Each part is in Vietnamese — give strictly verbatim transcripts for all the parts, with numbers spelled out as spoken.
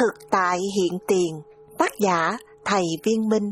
Thực tại hiện tiền, tác giả Thầy Viên Minh.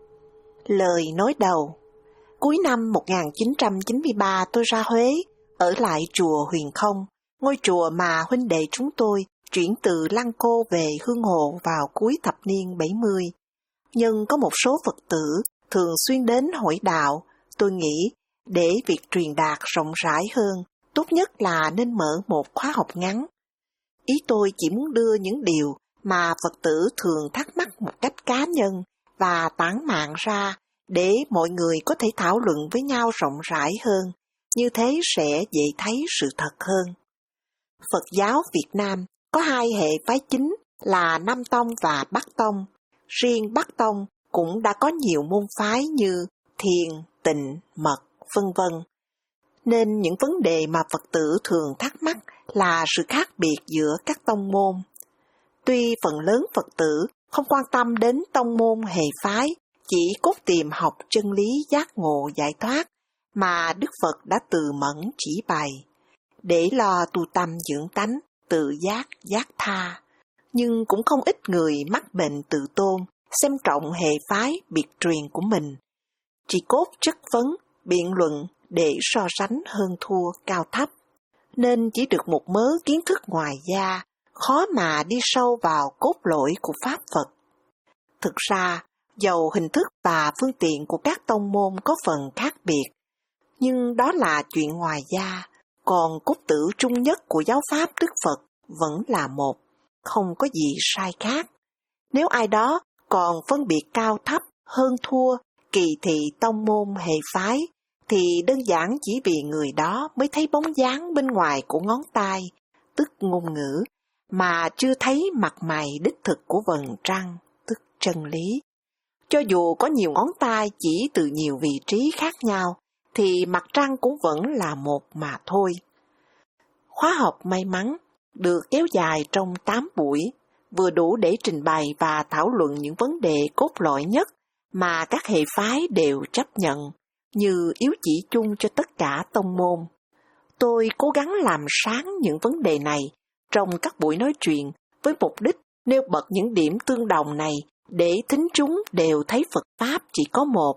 Lời nói đầu. Cuối năm một nghìn chín trăm chín mươi ba tôi ra Huế, ở lại chùa Huyền Không, ngôi chùa mà huynh đệ chúng tôi chuyển từ Lăng Cô về Hương Hồ vào cuối thập niên bảy mươi. Nhưng có một số Phật tử thường xuyên đến hỏi đạo, tôi nghĩ để việc truyền đạt rộng rãi hơn, tốt nhất là nên mở một khóa học ngắn. Ý tôi chỉ muốn đưa những điều mà Phật tử thường thắc mắc một cách cá nhân và tản mạn ra để mọi người có thể thảo luận với nhau rộng rãi hơn, như thế sẽ dễ thấy sự thật hơn. Phật giáo Việt Nam có hai hệ phái chính là Nam Tông và Bắc Tông. Riêng Bắc Tông cũng đã có nhiều môn phái như thiền, tịnh, mật, vân vân. Nên những vấn đề mà Phật tử thường thắc mắc là sự khác biệt giữa các tông môn. Tuy phần lớn Phật tử không quan tâm đến tông môn hệ phái, chỉ cốt tìm học chân lý giác ngộ giải thoát mà Đức Phật đã từ mẫn chỉ bày, để lo tu tâm dưỡng tánh, tự giác, giác tha. Nhưng cũng không ít người mắc bệnh tự tôn, xem trọng hệ phái biệt truyền của mình, chỉ cốt chất vấn, biện luận để so sánh hơn thua cao thấp, nên chỉ được một mớ kiến thức ngoài da, khó mà đi sâu vào cốt lõi của Pháp Phật. Thực ra, dầu hình thức và phương tiện của các tông môn có phần khác biệt, nhưng đó là chuyện ngoài da, còn cốt tử trung nhất của giáo Pháp Đức Phật vẫn là một, không có gì sai khác. Nếu ai đó còn phân biệt cao thấp, hơn thua, kỳ thị tông môn hệ phái, thì đơn giản chỉ vì người đó mới thấy bóng dáng bên ngoài của ngón tay, tức ngôn ngữ, mà chưa thấy mặt mày đích thực của vầng trăng, tức chân lý. Cho dù có nhiều ngón tay chỉ từ nhiều vị trí khác nhau, thì mặt trăng cũng vẫn là một mà thôi. Khóa học may mắn được kéo dài trong tám buổi, vừa đủ để trình bày và thảo luận những vấn đề cốt lõi nhất mà các hệ phái đều chấp nhận, như yếu chỉ chung cho tất cả tông môn. Tôi cố gắng làm sáng những vấn đề này trong các buổi nói chuyện với mục đích nêu bật những điểm tương đồng này để thính chúng đều thấy Phật Pháp chỉ có một.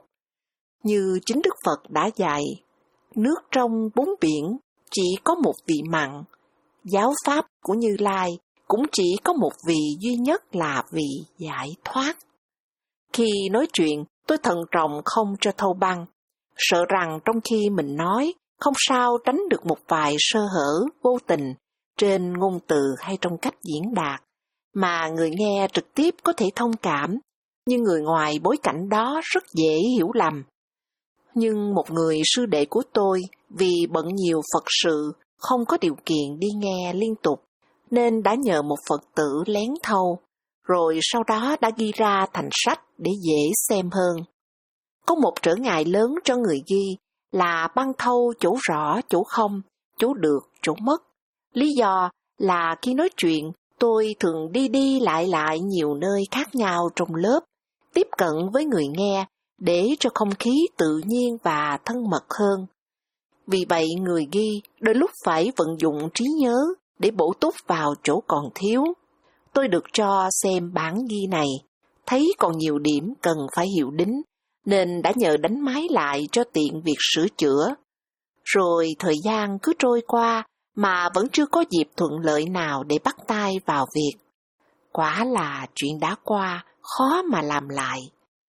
Như chính Đức Phật đã dạy, nước trong bốn biển chỉ có một vị mặn, giáo Pháp của Như Lai cũng chỉ có một vị duy nhất là vị giải thoát. Khi nói chuyện, tôi thận trọng không cho thâu băng, sợ rằng trong khi mình nói, không sao tránh được một vài sơ hở vô tình trên ngôn từ hay trong cách diễn đạt, mà người nghe trực tiếp có thể thông cảm, nhưng người ngoài bối cảnh đó rất dễ hiểu lầm. Nhưng một người sư đệ của tôi vì bận nhiều Phật sự, không có điều kiện đi nghe liên tục, nên đã nhờ một Phật tử lén thâu, rồi sau đó đã ghi ra thành sách để dễ xem hơn. Có một trở ngại lớn cho người ghi là băng thâu chỗ rõ, chỗ không, chỗ được, chỗ mất. Lý do là khi nói chuyện, tôi thường đi đi lại lại nhiều nơi khác nhau trong lớp, tiếp cận với người nghe để cho không khí tự nhiên và thân mật hơn. Vì vậy người ghi đôi lúc phải vận dụng trí nhớ để bổ túc vào chỗ còn thiếu. Tôi được cho xem bản ghi này, thấy còn nhiều điểm cần phải hiệu đính, nên đã nhờ đánh máy lại cho tiện việc sửa chữa. Rồi thời gian cứ trôi qua mà vẫn chưa có dịp thuận lợi nào để bắt tay vào việc. Quả là chuyện đã qua, khó mà làm lại.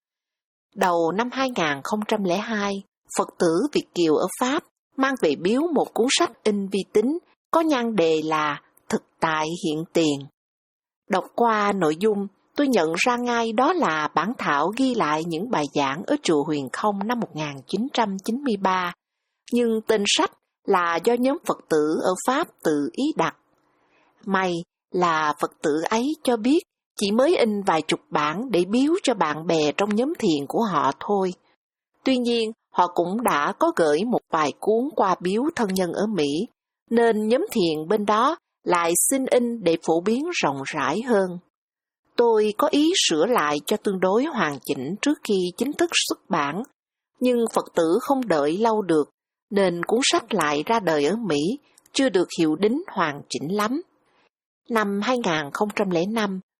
Đầu năm hai nghìn không trăm lẻ hai, Phật tử Việt Kiều ở Pháp mang về biếu một cuốn sách in vi tính có nhan đề là Thực tại hiện tiền. Đọc qua nội dung, tôi nhận ra ngay đó là bản thảo ghi lại những bài giảng ở chùa Huyền Không năm một nghìn chín trăm chín mươi ba, nhưng tên sách là do nhóm Phật tử ở Pháp tự ý đặt. May là Phật tử ấy cho biết chỉ mới in vài chục bản để biếu cho bạn bè trong nhóm thiền của họ thôi. Tuy nhiên, họ cũng đã có gửi một vài cuốn qua biếu thân nhân ở Mỹ, nên nhóm thiền bên đó lại xin in để phổ biến rộng rãi hơn. Tôi có ý sửa lại cho tương đối hoàn chỉnh trước khi chính thức xuất bản, nhưng Phật tử không đợi lâu được, nên cuốn sách lại ra đời ở Mỹ, chưa được hiệu đính hoàn chỉnh lắm. Năm hai nghìn không trăm lẻ năm,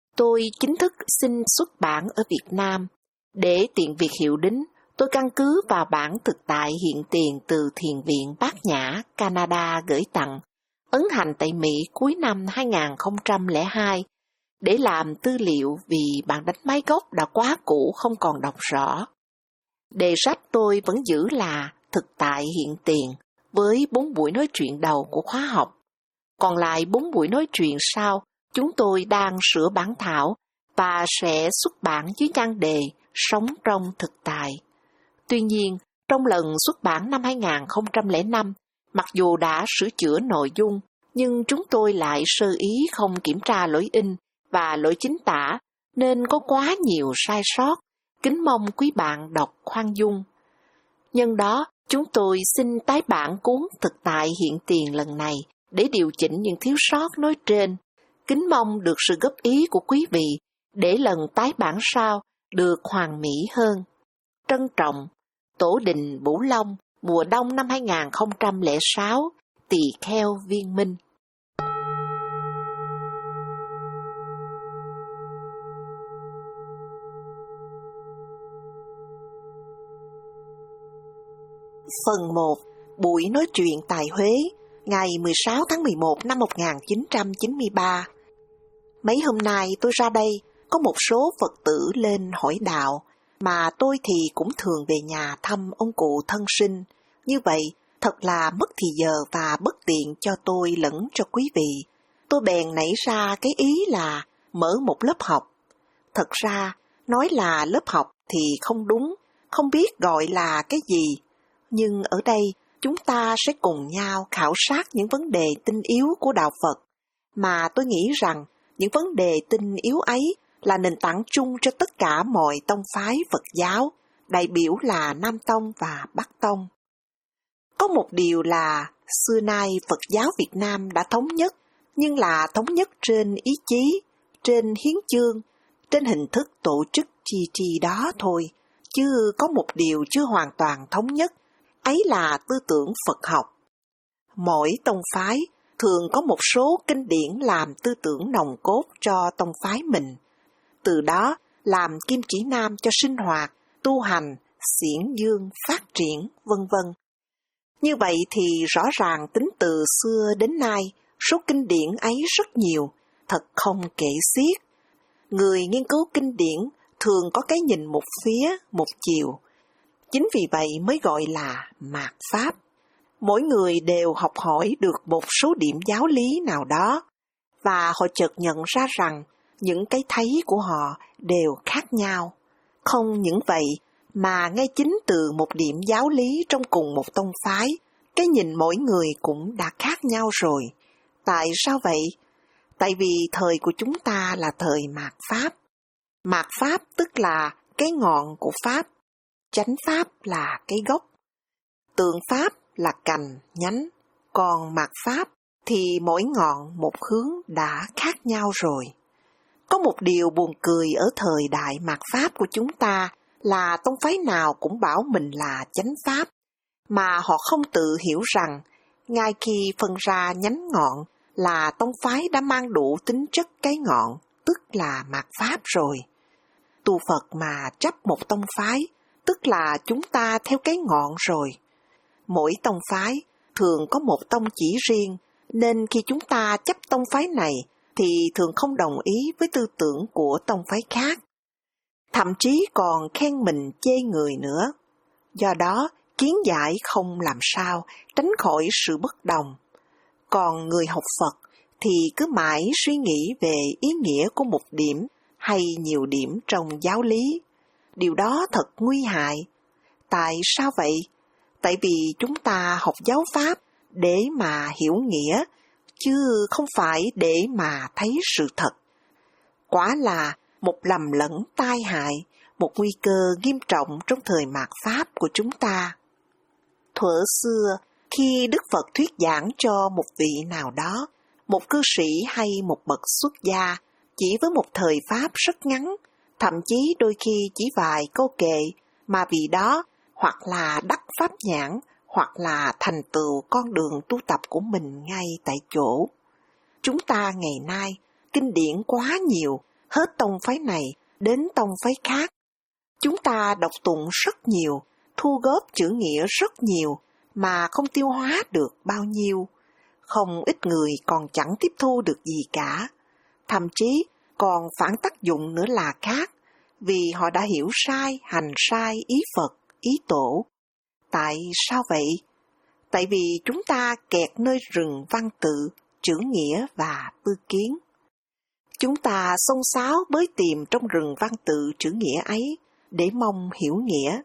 tôi chính thức xin xuất bản ở Việt Nam. Để tiện việc hiệu đính, tôi căn cứ vào bản thực tại hiện tiền từ Thiền viện Bát Nhã, Canada gửi tặng, ấn hành tại Mỹ cuối năm hai không không hai, để làm tư liệu vì bản đánh máy gốc đã quá cũ không còn đọc rõ. Đề sách tôi vẫn giữ là thực tại hiện tiền, với bốn buổi nói chuyện đầu của khóa học. Còn lại bốn buổi nói chuyện sau, chúng tôi đang sửa bản thảo và sẽ xuất bản dưới nhan đề Sống trong thực tại. Tuy nhiên, trong lần xuất bản năm hai không không năm, mặc dù đã sửa chữa nội dung, nhưng chúng tôi lại sơ ý không kiểm tra lỗi in và lỗi chính tả, nên có quá nhiều sai sót. Kính mong quý bạn đọc khoan dung. Nhân đó, chúng tôi xin tái bản cuốn Thực tại hiện tiền lần này để điều chỉnh những thiếu sót nói trên. Kính mong được sự góp ý của quý vị để lần tái bản sau được hoàn mỹ hơn. Trân trọng, Tổ đình Bửu Long, mùa đông năm hai không không sáu, Tỳ Kheo Viên Minh. Phần một. Buổi nói chuyện tại Huế, ngày mười sáu tháng mười một năm một nghìn chín trăm chín mươi ba. Mấy hôm nay tôi ra đây, có một số Phật tử lên hỏi đạo, mà tôi thì cũng thường về nhà thăm ông cụ thân sinh. Như vậy, thật là mất thì giờ và bất tiện cho tôi lẫn cho quý vị. Tôi bèn nảy ra cái ý là mở một lớp học. Thật ra, nói là lớp học thì không đúng, không biết gọi là cái gì. Nhưng ở đây, chúng ta sẽ cùng nhau khảo sát những vấn đề tinh yếu của Đạo Phật, mà tôi nghĩ rằng những vấn đề tinh yếu ấy là nền tảng chung cho tất cả mọi tông phái Phật giáo, đại biểu là Nam Tông và Bắc Tông. Có một điều là, xưa nay Phật giáo Việt Nam đã thống nhất, nhưng là thống nhất trên ý chí, trên hiến chương, trên hình thức tổ chức chi chi đó thôi, chứ có một điều chưa hoàn toàn thống nhất, ấy là tư tưởng Phật học. Mỗi tông phái thường có một số kinh điển làm tư tưởng nòng cốt cho tông phái mình, từ đó làm kim chỉ nam cho sinh hoạt, tu hành, xiển dương, phát triển, vân vân. Như vậy thì rõ ràng tính từ xưa đến nay, số kinh điển ấy rất nhiều, thật không kể xiết. Người nghiên cứu kinh điển thường có cái nhìn một phía, một chiều. Chính vì vậy mới gọi là mạt Pháp. Mỗi người đều học hỏi được một số điểm giáo lý nào đó, và họ chợt nhận ra rằng những cái thấy của họ đều khác nhau. Không những vậy, mà ngay chính từ một điểm giáo lý trong cùng một tông phái, cái nhìn mỗi người cũng đã khác nhau rồi. Tại sao vậy? Tại vì thời của chúng ta là thời mạt Pháp. Mạt Pháp tức là cái ngọn của Pháp, chánh Pháp là cái gốc, tượng Pháp là cành, nhánh, còn mạt Pháp thì mỗi ngọn một hướng đã khác nhau rồi. Có một điều buồn cười ở thời đại mạt Pháp của chúng ta là tông phái nào cũng bảo mình là chánh Pháp, mà họ không tự hiểu rằng, ngay khi phân ra nhánh ngọn là tông phái đã mang đủ tính chất cái ngọn, tức là mạt Pháp rồi. Tu Phật mà chấp một tông phái, tức là chúng ta theo cái ngọn rồi. Mỗi tông phái thường có một tông chỉ riêng, nên khi chúng ta chấp tông phái này thì thường không đồng ý với tư tưởng của tông phái khác. Thậm chí còn khen mình chê người nữa. Do đó, kiến giải không làm sao tránh khỏi sự bất đồng. Còn người học Phật thì cứ mãi suy nghĩ về ý nghĩa của một điểm hay nhiều điểm trong giáo lý. Điều đó thật nguy hại. Tại sao vậy? Tại vì chúng ta học giáo Pháp để mà hiểu nghĩa, chứ không phải để mà thấy sự thật. Quả là một lầm lẫn tai hại, một nguy cơ nghiêm trọng trong thời mạt Pháp của chúng ta. Thuở xưa, khi Đức Phật thuyết giảng cho một vị nào đó, một cư sĩ hay một bậc xuất gia, chỉ với một thời Pháp rất ngắn, thậm chí đôi khi chỉ vài câu kệ, mà vì đó hoặc là đắc pháp nhãn, hoặc là thành tựu con đường tu tập của mình ngay tại chỗ. Chúng ta ngày nay, kinh điển quá nhiều, hết tông phái này đến tông phái khác. Chúng ta đọc tụng rất nhiều, thu góp chữ nghĩa rất nhiều, mà không tiêu hóa được bao nhiêu. Không ít người còn chẳng tiếp thu được gì cả, thậm chí còn phản tác dụng nữa là khác, vì họ đã hiểu sai, hành sai ý Phật, ý Tổ. Tại sao vậy? Tại vì chúng ta kẹt nơi rừng văn tự, chữ nghĩa và tư kiến. Chúng ta xôn xáo bới tìm trong rừng văn tự chữ nghĩa ấy để mong hiểu nghĩa.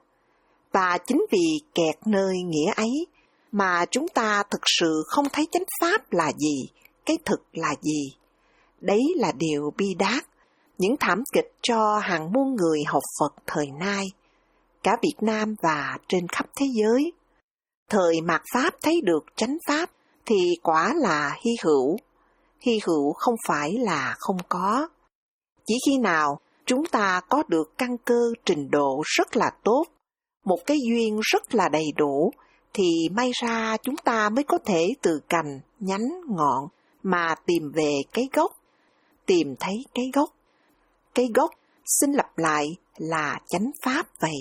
Và chính vì kẹt nơi nghĩa ấy mà chúng ta thực sự không thấy chánh pháp là gì, cái thực là gì. Đấy là điều bi đát, những thảm kịch cho hàng muôn người học Phật thời nay, cả Việt Nam và trên khắp thế giới. Thời mạt Pháp thấy được chánh pháp thì quả là hy hữu. Hy hữu không phải là không có. Chỉ khi nào chúng ta có được căn cơ trình độ rất là tốt, một cái duyên rất là đầy đủ, thì may ra chúng ta mới có thể từ cành, nhánh, ngọn mà tìm về cái gốc, tìm thấy cái gốc. Cái gốc, xin lặp lại, là chánh pháp vậy.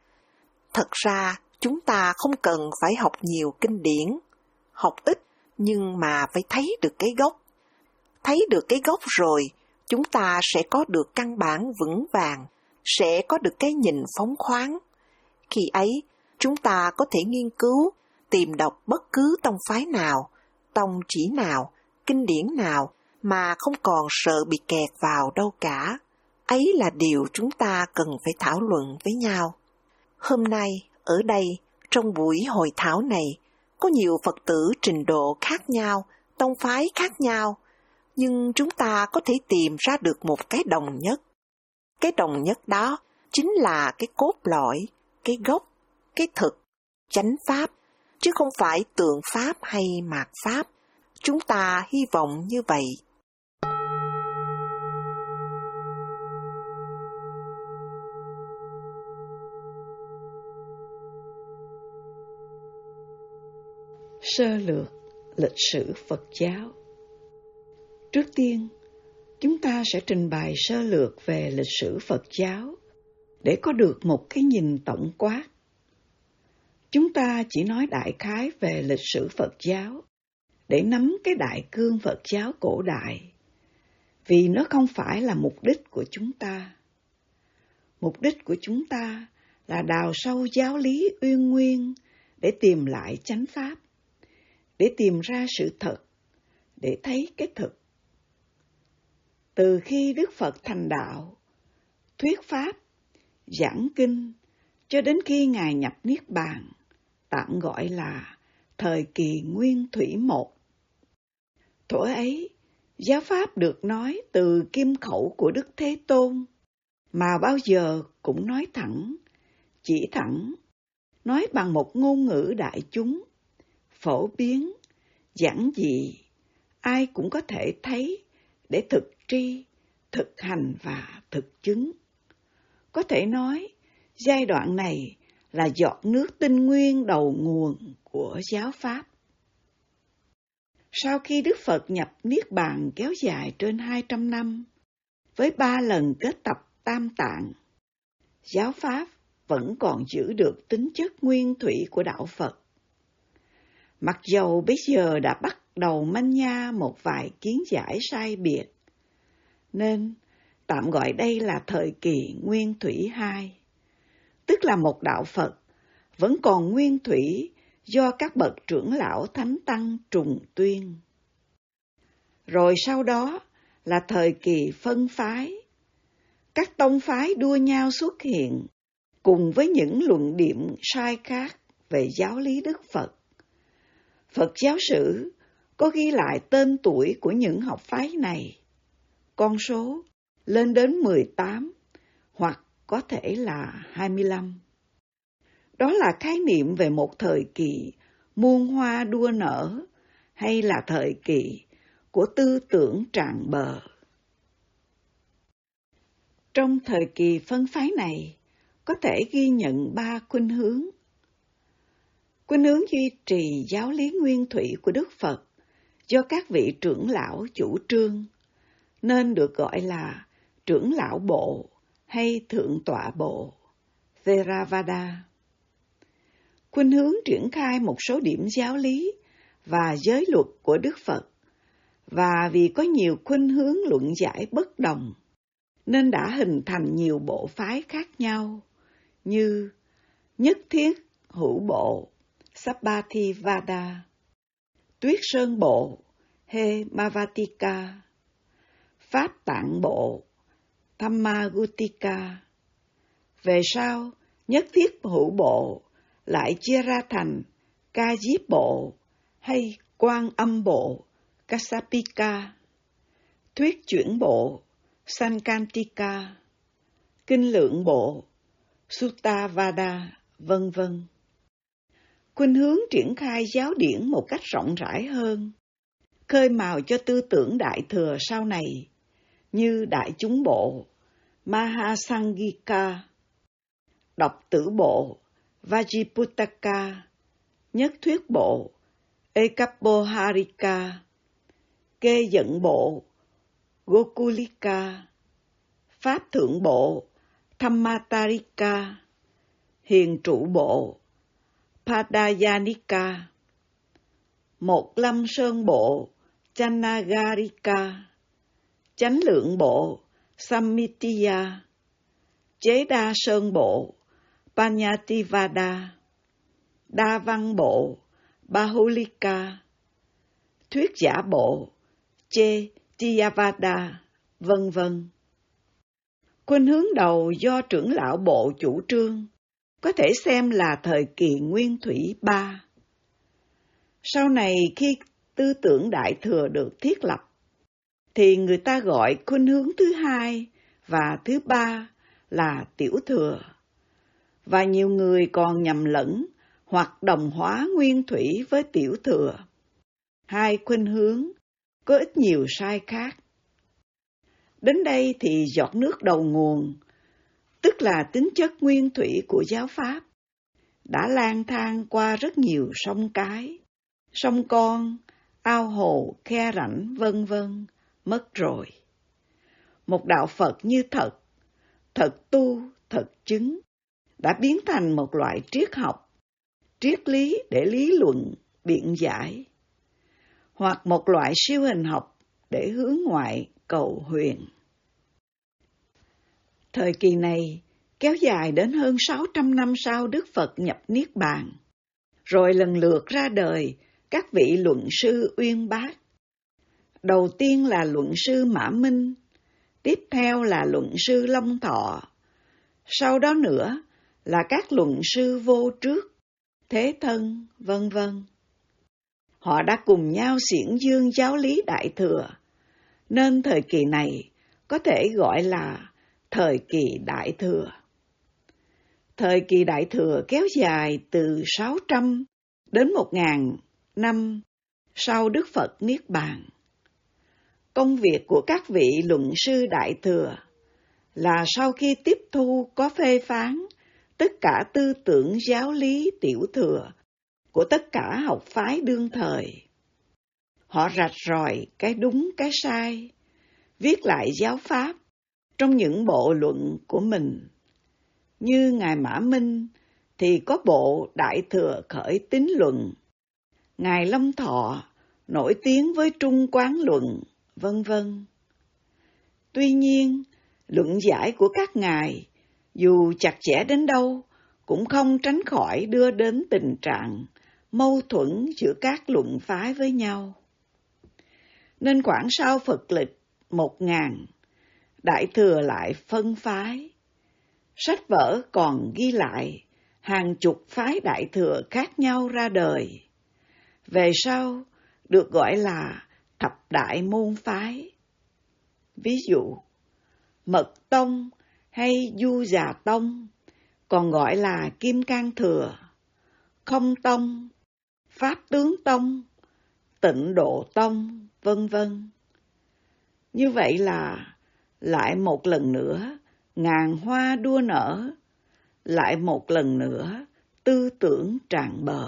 Thật ra, chúng ta không cần phải học nhiều kinh điển, học ít, nhưng mà phải thấy được cái gốc. Thấy được cái gốc rồi, chúng ta sẽ có được căn bản vững vàng, sẽ có được cái nhìn phóng khoáng. Khi ấy, chúng ta có thể nghiên cứu, tìm đọc bất cứ tông phái nào, tông chỉ nào, kinh điển nào mà không còn sợ bị kẹt vào đâu cả. Ấy là điều chúng ta cần phải thảo luận với nhau. Hôm nay, ở đây, trong buổi hội thảo này, có nhiều Phật tử trình độ khác nhau, tông phái khác nhau, nhưng chúng ta có thể tìm ra được một cái đồng nhất. Cái đồng nhất đó chính là cái cốt lõi, cái gốc, cái thực, chánh pháp, chứ không phải tượng pháp hay mạt pháp. Chúng ta hy vọng như vậy. Sơ lược lịch sử Phật giáo. Trước tiên, chúng ta sẽ trình bày sơ lược về lịch sử Phật giáo để có được một cái nhìn tổng quát. Chúng ta chỉ nói đại khái về lịch sử Phật giáo để nắm cái đại cương Phật giáo cổ đại, vì nó không phải là mục đích của chúng ta. Mục đích của chúng ta là đào sâu giáo lý uyên nguyên để tìm lại chánh pháp, để tìm ra sự thật, để thấy cái thực. Từ khi Đức Phật thành đạo, thuyết pháp, giảng kinh, cho đến khi Ngài nhập Niết Bàn, tạm gọi là thời kỳ Nguyên Thủy một. Thuở ấy, giáo pháp được nói từ kim khẩu của Đức Thế Tôn, mà bao giờ cũng nói thẳng, chỉ thẳng, nói bằng một ngôn ngữ đại chúng, phổ biến, giản dị, ai cũng có thể thấy để thực tri, thực hành và thực chứng. Có thể nói, giai đoạn này là giọt nước tinh nguyên đầu nguồn của giáo pháp. Sau khi Đức Phật nhập Niết Bàn kéo dài trên hai trăm năm, với ba lần kết tập tam tạng, giáo pháp vẫn còn giữ được tính chất nguyên thủy của đạo Phật. Mặc dầu bây giờ đã bắt đầu manh nha một vài kiến giải sai biệt, nên tạm gọi đây là thời kỳ Nguyên Thủy hai, tức là một đạo Phật vẫn còn nguyên thủy do các bậc trưởng lão thánh tăng trùng tuyên. Rồi sau đó là thời kỳ phân phái, các tông phái đua nhau xuất hiện cùng với những luận điểm sai khác về giáo lý Đức Phật. Phật giáo sử có ghi lại tên tuổi của những học phái này, con số lên đến mười tám hoặc có thể là hai mươi lăm. Đó là khái niệm về một thời kỳ muôn hoa đua nở hay là thời kỳ của tư tưởng tràn bờ. Trong thời kỳ phân phái này, có thể ghi nhận ba khuynh hướng. Khuynh hướng duy trì giáo lý nguyên thủy của Đức Phật do các vị trưởng lão chủ trương, nên được gọi là trưởng lão bộ hay thượng tọa bộ, Theravada. Khuynh hướng triển khai một số điểm giáo lý và giới luật của Đức Phật, và vì có nhiều khuynh hướng luận giải bất đồng, nên đã hình thành nhiều bộ phái khác nhau, như Nhất Thiết Hữu Bộ, Sabbātivada, Tuyết Sơn Bộ, Hemavatika, Pháp Tạng Bộ, Dhammaguttika. Về sau, Nhất Thiết Hữu Bộ lại chia ra thành Ca Diếp Bộ hay Quan Âm Bộ, Kassapika, Thuyết Chuyển Bộ, Sankantika, Kinh Lượng Bộ, Suttavada, vân vân. Khuynh hướng triển khai giáo điển một cách rộng rãi hơn, khơi mào cho tư tưởng Đại Thừa sau này, như Đại Chúng Bộ, Mahasangika, Độc Tử Bộ, Vajjiputtaka, Nhất Thuyết Bộ, Ekappoharika, Kê Dẫn Bộ, Gokulika, Pháp Thượng Bộ, Dhammatarika, Hiền Trụ Bộ, Padayanika, Một Lâm Sơn Bộ, Chanagarika, Chánh Lượng Bộ, Sammittiya, Chế Đa Sơn Bộ, Panyativada, Đa Văn Bộ, Bahulika, Thuyết Giả Bộ, Chê Tiyavada, vân vân. Khuynh hướng đầu do trưởng lão bộ chủ trương có thể xem là thời kỳ Nguyên Thủy ba. Sau này khi tư tưởng Đại Thừa được thiết lập, thì người ta gọi khuynh hướng thứ hai và thứ ba là Tiểu Thừa, và nhiều người còn nhầm lẫn hoặc đồng hóa Nguyên Thủy với Tiểu Thừa. Hai khuynh hướng có ít nhiều sai khác. Đến đây thì giọt nước đầu nguồn, tức là tính chất nguyên thủy của giáo pháp, đã lang thang qua rất nhiều sông cái, sông con, ao hồ, khe rãnh, vân vân, mất rồi. Một đạo Phật như thật, thật tu, thật chứng, đã biến thành một loại triết học, triết lý để lý luận, biện giải, hoặc một loại siêu hình học để hướng ngoại cầu huyền. Thời kỳ này kéo dài đến hơn sáu trăm năm sau Đức Phật nhập Niết Bàn, rồi lần lượt ra đời các vị luận sư uyên bác. Đầu tiên là luận sư Mã Minh, tiếp theo là luận sư Long Thọ, sau đó nữa là các luận sư Vô Trước, Thế Thân, vân vân. Họ đã cùng nhau xiển dương giáo lý Đại Thừa, nên thời kỳ này có thể gọi là thời kỳ Đại Thừa. Thời kỳ Đại Thừa kéo dài từ sáu trăm đến một nghìn năm sau Đức Phật Niết Bàn. Công việc của các vị luận sư Đại Thừa là sau khi tiếp thu có phê phán tất cả tư tưởng giáo lý Tiểu Thừa của tất cả học phái đương thời. Họ rạch ròi cái đúng cái sai, viết lại giáo pháp trong những bộ luận của mình. Như Ngài Mã Minh thì có bộ Đại Thừa Khởi Tín Luận, Ngài Long Thọ nổi tiếng với Trung Quán Luận, vân vân. Tuy nhiên, luận giải của các ngài, dù chặt chẽ đến đâu, cũng không tránh khỏi đưa đến tình trạng mâu thuẫn giữa các luận phái với nhau. Nên khoảng sau Phật lịch một ngàn, Đại Thừa lại phân phái. Sách vở còn ghi lại hàng chục phái Đại Thừa khác nhau ra đời. Về sau được gọi là thập đại môn phái. Ví dụ, Mật Tông hay Du Già Tông, còn gọi là Kim Cang Thừa, Không Tông, Pháp Tướng Tông, Tịnh Độ Tông, vân vân. Như vậy là lại một lần nữa ngàn hoa đua nở, lại một lần nữa tư tưởng tràn bờ.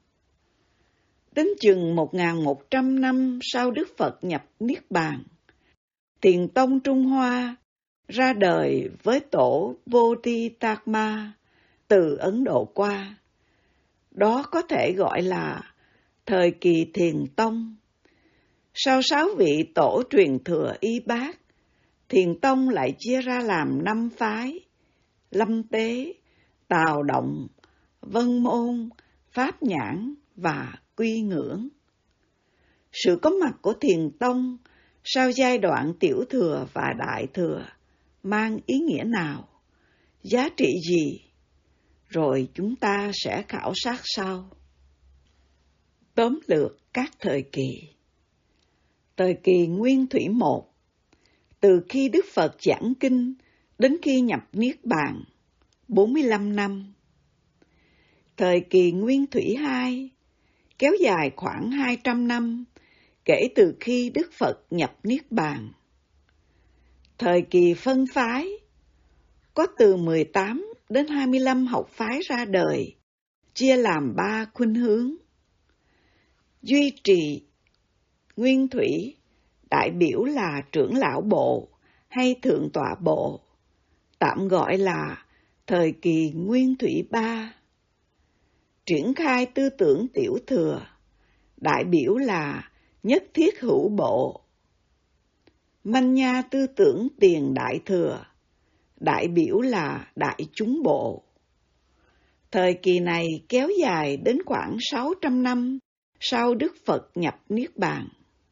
Đến chừng một nghìn một trăm năm sau Đức Phật nhập Niết Bàn, Thiền Tông Trung Hoa ra đời với tổ Bodhidharma từ Ấn Độ qua. Đó có thể gọi là thời kỳ Thiền Tông. Sau sáu vị tổ truyền thừa y bát, Thiền Tông lại chia ra làm năm phái: Lâm Tế, Tào Động, Vân Môn, Pháp Nhãn và Quy Ngưỡng. Sự có mặt của Thiền Tông sau giai đoạn Tiểu Thừa và Đại Thừa mang ý nghĩa nào, giá trị gì? Rồi chúng ta sẽ khảo sát sau. Tóm lược các thời kỳ. Thời kỳ Nguyên Thủy một, từ khi Đức Phật giảng kinh đến khi nhập Niết Bàn, bốn mươi lăm năm. Thời kỳ Nguyên Thủy hai, kéo dài khoảng hai trăm năm, kể từ khi Đức Phật nhập Niết Bàn. Thời kỳ phân phái, có từ mười tám đến hai mươi lăm học phái ra đời, chia làm ba khuynh hướng. Duy trì Nguyên Thủy, đại biểu là trưởng lão bộ hay thượng tọa bộ, tạm gọi là thời kỳ Nguyên Thủy ba. Triển khai tư tưởng Tiểu Thừa, đại biểu là nhất thiết hữu bộ. Manh nha tư tưởng Tiền Đại Thừa, đại biểu là đại chúng bộ. Thời kỳ này kéo dài đến khoảng sáu trăm năm sau Đức Phật nhập Niết Bàn.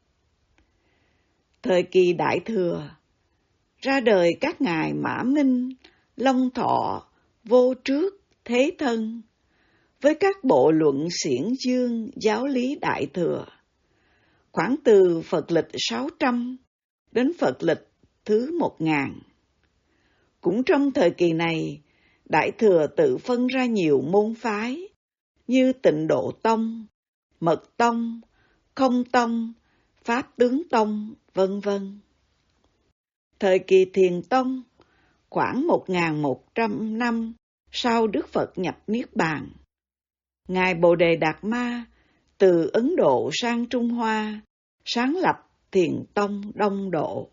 Thời kỳ Đại Thừa, ra đời các ngài Mã Minh, Long Thọ, Vô Trước, Thế Thân, với các bộ luận xiển dương giáo lý Đại Thừa, khoảng từ Phật lịch sáu trăm đến Phật lịch thứ một nghìn. Cũng trong thời kỳ này, Đại Thừa tự phân ra nhiều môn phái như Tịnh Độ Tông, Mật Tông, Không Tông, Pháp Tướng Tông, vân vân. Thời kỳ Thiền Tông, khoảng một nghìn một trăm năm sau Đức Phật nhập Niết Bàn, Ngài Bồ Đề Đạt Ma từ Ấn Độ sang Trung Hoa sáng lập Thiền Tông Đông Độ.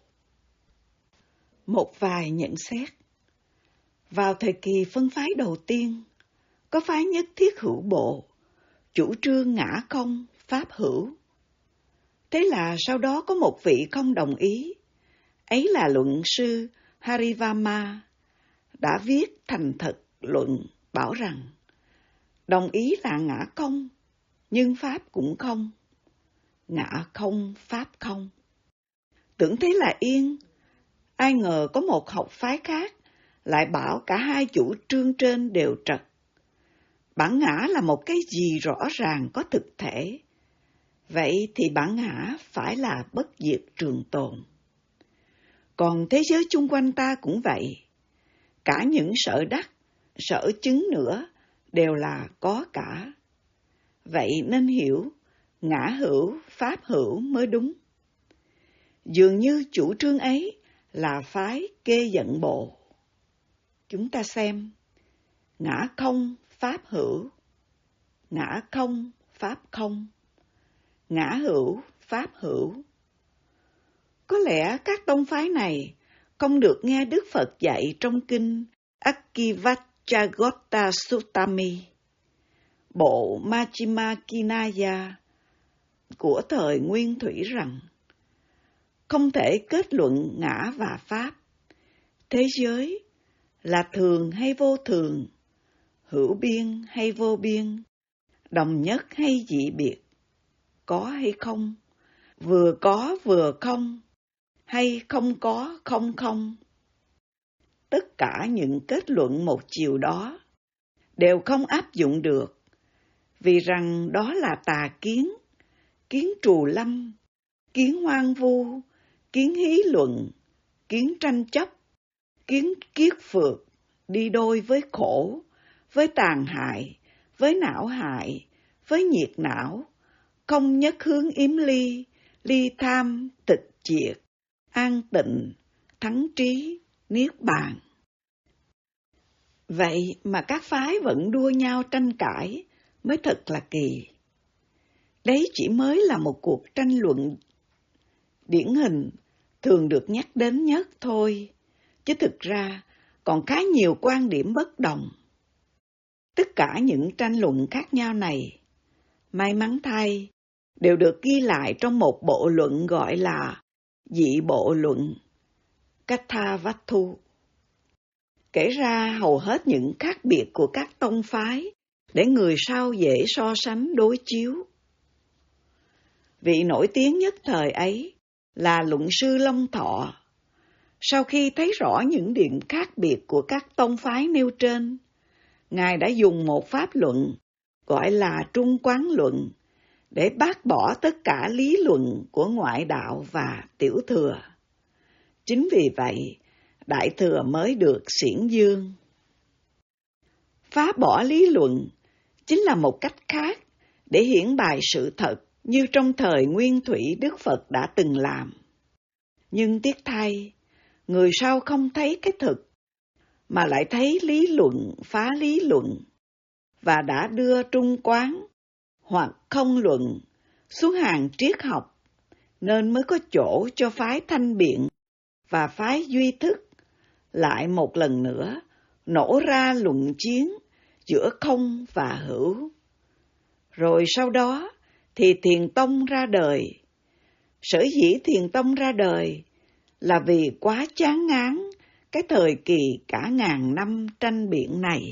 Một vài nhận xét. Vào thời kỳ phân phái đầu tiên, có phái nhất thiết hữu bộ, chủ trương ngã không, pháp hữu. Thế là sau đó có một vị không đồng ý, ấy là luận sư Harivama, đã viết thành thật luận bảo rằng đồng ý là ngã không, nhưng pháp cũng không. Ngã không, pháp không. Tưởng thế là yên, ai ngờ có một học phái khác lại bảo cả hai chủ trương trên đều trật. Bản ngã là một cái gì rõ ràng có thực thể. Vậy thì bản ngã phải là bất diệt trường tồn. Còn thế giới chung quanh ta cũng vậy. Cả những sở đắc, sở chứng nữa đều là có cả. Vậy nên hiểu ngã hữu, pháp hữu mới đúng. Dường như chủ trương ấy là phái Kê Dẫn Bộ. Chúng ta xem, ngã không, pháp hữu, ngã không, pháp không, ngã hữu, pháp hữu. Có lẽ các tông phái này không được nghe Đức Phật dạy trong kinh Akivacchagotta Suttami, bộ Majjhima Nikaya của thời Nguyên Thủy rằng không thể kết luận ngã và pháp, thế giới là thường hay vô thường, hữu biên hay vô biên, đồng nhất hay dị biệt, có hay không, vừa có vừa không, hay không có không không. Tất cả những kết luận một chiều đó đều không áp dụng được, vì rằng đó là tà kiến, kiến trù lâm, kiến hoang vu, kiến hí luận, kiến tranh chấp, kiến kiết phược, đi đôi với khổ, với tàn hại, với não hại, với nhiệt não, không nhất hướng yếm ly, ly tham, tịch diệt, an tịnh, thắng trí, niết bàn. Vậy mà các phái vẫn đua nhau tranh cãi mới thật là kỳ. Đấy chỉ mới là một cuộc tranh luận điển hình thường được nhắc đến nhất thôi, chứ thực ra còn khá nhiều quan điểm bất đồng. Tất cả những tranh luận khác nhau này, may mắn thay, đều được ghi lại trong một bộ luận gọi là dị bộ luận, Kathavatthu, kể ra hầu hết những khác biệt của các tông phái để người sau dễ so sánh đối chiếu. Vị nổi tiếng nhất thời ấy là luận sư Long Thọ. Sau khi thấy rõ những điểm khác biệt của các tông phái nêu trên, Ngài đã dùng một pháp luận gọi là trung quán luận để bác bỏ tất cả lý luận của ngoại đạo và tiểu thừa. Chính vì vậy, đại thừa mới được xiển dương. Phá bỏ lý luận chính là một cách khác để hiển bày sự thật như trong thời Nguyên Thủy Đức Phật đã từng làm. Nhưng tiếc thay, người sau không thấy cái thực, mà lại thấy lý luận phá lý luận, và đã đưa trung quán hoặc không luận xuống hàng triết học, nên mới có chỗ cho phái Thanh Biện và phái Duy Thức lại một lần nữa nổ ra luận chiến giữa không và hữu. Rồi sau đó thì Thiền Tông ra đời. Sở dĩ Thiền Tông ra đời là vì quá chán ngán cái thời kỳ cả ngàn năm tranh biện này.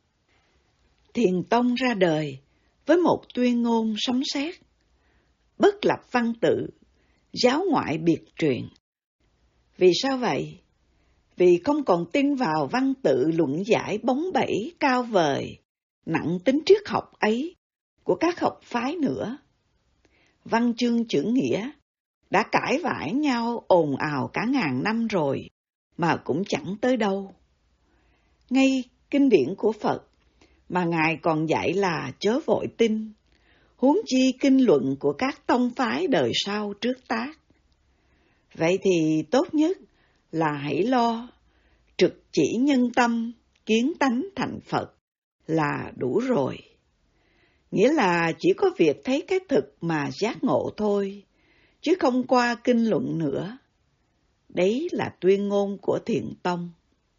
Thiền Tông ra đời với một tuyên ngôn sấm sét: bất lập văn tự, giáo ngoại biệt truyền. Vì sao vậy? Vì không còn tin vào văn tự luận giải bóng bẩy cao vời, nặng tính triết học ấy của các học phái nữa. Văn chương chữ nghĩa đã cãi vã nhau ồn ào cả ngàn năm rồi mà cũng chẳng tới đâu. Ngay kinh điển của Phật mà Ngài còn dạy là chớ vội tin, huống chi kinh luận của các tông phái đời sau trước tác. Vậy thì tốt nhất là hãy lo trực chỉ nhân tâm, kiến tánh thành Phật là đủ rồi. Nghĩa là chỉ có việc thấy cái thực mà giác ngộ thôi, chứ không qua kinh luận nữa. Đấy là tuyên ngôn của Thiền Tông.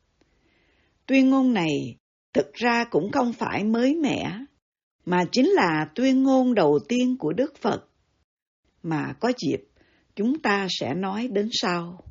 Tuyên ngôn này thực ra cũng không phải mới mẻ, mà chính là tuyên ngôn đầu tiên của Đức Phật, mà có dịp chúng ta sẽ nói đến sau.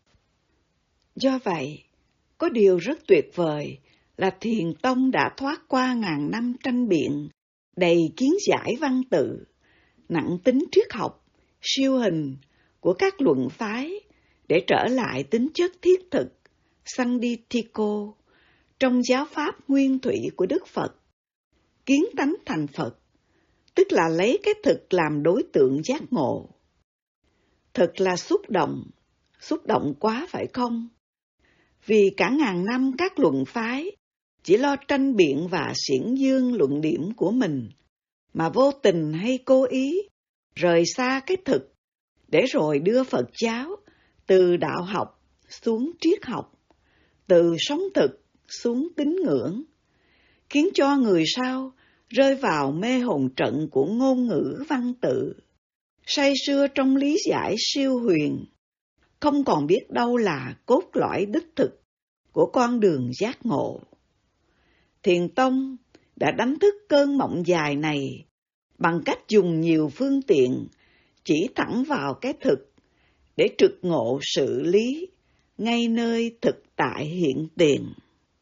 Do vậy, có điều rất tuyệt vời là Thiền Tông đã thoát qua ngàn năm tranh biện, đầy kiến giải văn tự, nặng tính triết học, siêu hình của các luận phái để trở lại tính chất thiết thực, Sanditiko, trong giáo pháp nguyên thủy của Đức Phật. Kiến tánh thành Phật, tức là lấy cái thực làm đối tượng giác ngộ. Thực là xúc động, xúc động quá phải không? Vì cả ngàn năm các luận phái chỉ lo tranh biện và xiển dương luận điểm của mình, mà vô tình hay cố ý rời xa cái thực, để rồi đưa Phật giáo từ đạo học xuống triết học, từ sống thực xuống tín ngưỡng, khiến cho người sau rơi vào mê hồn trận của ngôn ngữ văn tự, say sưa trong lý giải siêu huyền, không còn biết đâu là cốt lõi đích thực của con đường giác ngộ. Thiền Tông đã đánh thức cơn mộng dài này bằng cách dùng nhiều phương tiện chỉ thẳng vào cái thực để trực ngộ sự lý ngay nơi thực tại hiện tiền.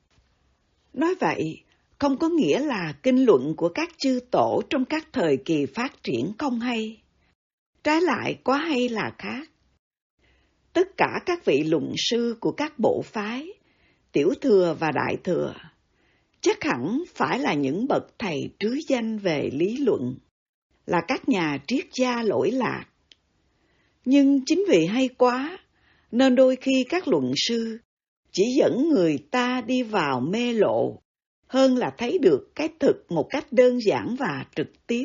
Nói vậy, không có nghĩa là kinh luận của các chư tổ trong các thời kỳ phát triển không hay. Trái lại, quá hay là khác. Tất cả các vị luận sư của các bộ phái, tiểu thừa và đại thừa, chắc hẳn phải là những bậc thầy trứ danh về lý luận, là các nhà triết gia lỗi lạc. Nhưng chính vì hay quá, nên đôi khi các luận sư chỉ dẫn người ta đi vào mê lộ, hơn là thấy được cái thực một cách đơn giản và trực tiếp.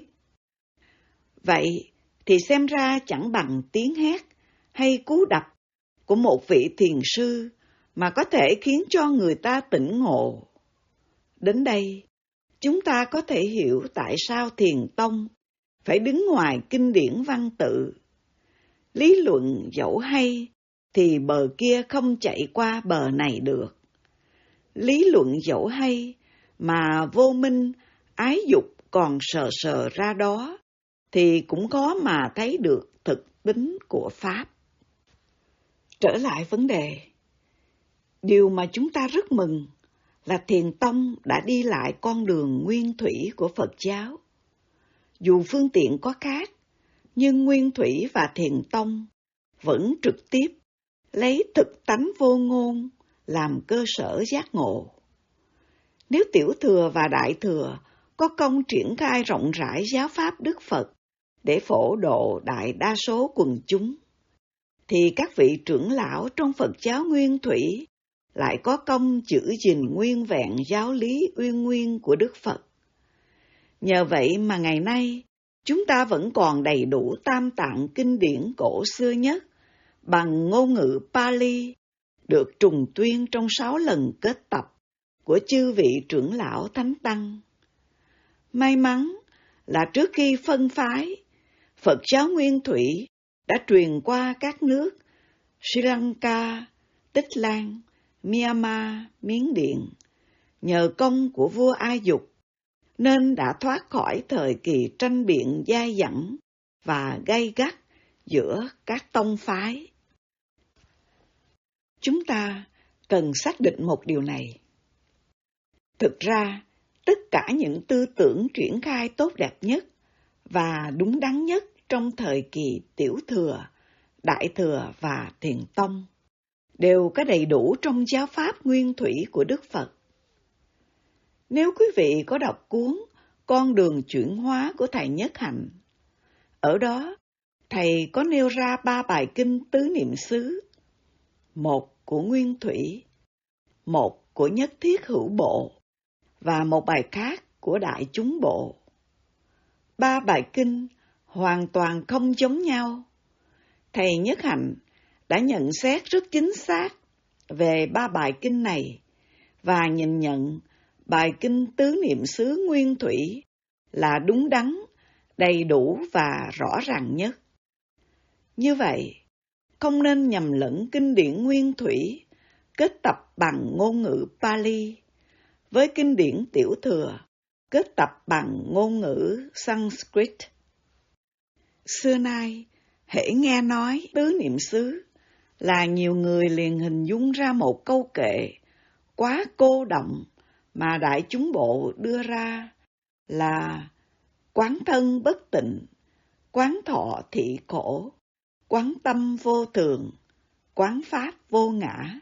Vậy thì xem ra chẳng bằng tiếng hét hay cú đập của một vị thiền sư mà có thể khiến cho người ta tỉnh ngộ. Đến đây, chúng ta có thể hiểu tại sao Thiền Tông phải đứng ngoài kinh điển văn tự. Lý luận dẫu hay, thì bờ kia không chạy qua bờ này được. Lý luận dẫu hay, mà vô minh, ái dục còn sờ sờ ra đó, thì cũng khó mà thấy được thực tính của Pháp. Trở lại vấn đề, điều mà chúng ta rất mừng là Thiền Tông đã đi lại con đường nguyên thủy của Phật giáo. Dù phương tiện có khác, nhưng Nguyên Thủy và Thiền Tông vẫn trực tiếp lấy thực tánh vô ngôn làm cơ sở giác ngộ. Nếu Tiểu Thừa và Đại Thừa có công triển khai rộng rãi giáo pháp Đức Phật để phổ độ đại đa số quần chúng, thì các vị trưởng lão trong Phật giáo Nguyên Thủy lại có công giữ gìn nguyên vẹn giáo lý uyên nguyên của Đức Phật. Nhờ vậy mà ngày nay, chúng ta vẫn còn đầy đủ tam tạng kinh điển cổ xưa nhất bằng ngôn ngữ Pali, được trùng tuyên trong sáu lần kết tập của chư vị trưởng lão thánh tăng. May mắn là trước khi phân phái, Phật giáo Nguyên Thủy đã truyền qua các nước Sri Lanka, Tích Lan, Myanmar, Miến Điện, nhờ công của vua A Dục, nên đã thoát khỏi thời kỳ tranh biện dai dẳng và gay gắt giữa các tông phái. Chúng ta cần xác định một điều này. Thực ra, tất cả những tư tưởng triển khai tốt đẹp nhất và đúng đắn nhất trong thời kỳ Tiểu Thừa, Đại Thừa và Thiền Tông đều có đầy đủ trong giáo pháp nguyên thủy của Đức Phật. Nếu quý vị có đọc cuốn Con đường chuyển hóa của Thầy Nhất Hạnh, ở đó Thầy có nêu ra ba bài kinh tứ niệm xứ, một của Nguyên Thủy, một của Nhất Thiết Hữu Bộ và một bài khác của Đại Chúng Bộ. Ba bài kinh hoàn toàn không giống nhau. Thầy Nhất Hạnh đã nhận xét rất chính xác về ba bài kinh này và nhìn nhận bài kinh tứ niệm xứ Nguyên Thủy là đúng đắn, đầy đủ và rõ ràng nhất. Như vậy, không nên nhầm lẫn kinh điển Nguyên Thủy kết tập bằng ngôn ngữ Pali với kinh điển Tiểu Thừa kết tập bằng ngôn ngữ Sanskrit. Xưa nay, hễ nghe nói tứ niệm xứ là nhiều người liền hình dung ra một câu kệ quá cô động mà Đại Chúng Bộ đưa ra là quán thân bất tịnh, quán thọ thị khổ, quán tâm vô thường, quán pháp vô ngã.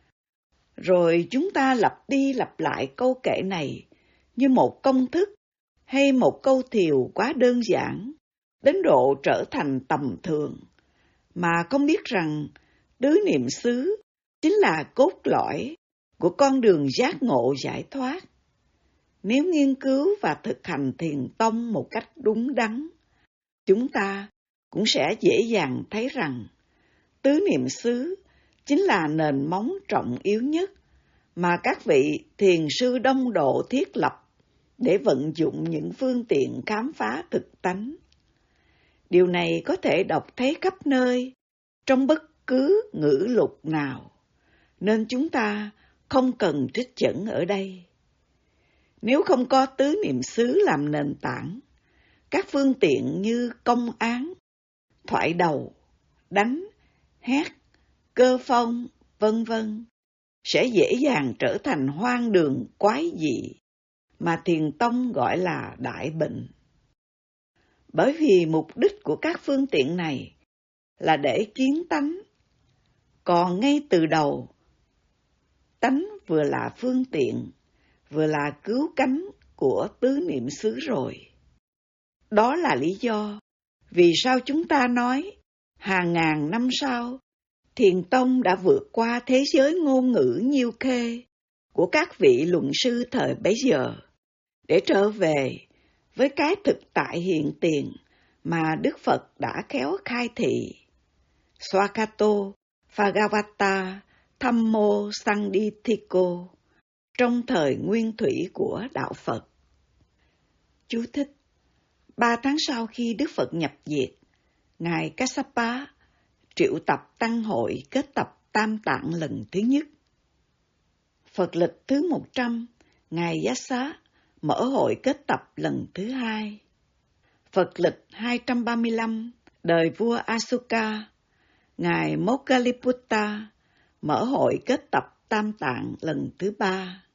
Rồi chúng ta lặp đi lặp lại câu kệ này như một công thức hay một câu thiều quá đơn giản, đến độ trở thành tầm thường, mà không biết rằng tứ niệm xứ chính là cốt lõi của con đường giác ngộ giải thoát. Nếu nghiên cứu và thực hành Thiền Tông một cách đúng đắn, chúng ta cũng sẽ dễ dàng thấy rằng tứ niệm xứ chính là nền móng trọng yếu nhất mà các vị thiền sư đông độ thiết lập để vận dụng những phương tiện khám phá thực tánh. Điều này có thể đọc thấy khắp nơi, trong bất cứ ngữ lục nào, nên chúng ta không cần trích dẫn ở đây. Nếu không có tứ niệm xứ làm nền tảng, các phương tiện như công án, thoại đầu, đánh, hét, cơ phong, vân vân sẽ dễ dàng trở thành hoang đường quái dị mà Thiền Tông gọi là đại bệnh. Bởi vì mục đích của các phương tiện này là để kiến tánh, còn ngay từ đầu, tánh vừa là phương tiện, vừa là cứu cánh của tứ niệm xứ rồi. Đó là lý do vì sao chúng ta nói hàng ngàn năm sau, Thiền Tông đã vượt qua thế giới ngôn ngữ nhiêu khê của các vị luận sư thời bấy giờ, để trở về với cái thực tại hiện tiền mà Đức Phật đã khéo khai thị. Swakato Bhagavata Thammo Sandithiko trong thời nguyên thủy của Đạo Phật. Chú thích: Ba tháng sau khi Đức Phật nhập diệt, Ngài Kassapa triệu tập tăng hội kết tập Tam Tạng lần thứ nhất. Phật lịch thứ một trăm, Ngài Giá Xá mở hội kết tập lần thứ hai. Phật lịch hai trăm ba mươi lăm, đời vua Asoka, Ngài Moggalliputta mở hội kết tập Tam Tạng lần thứ ba.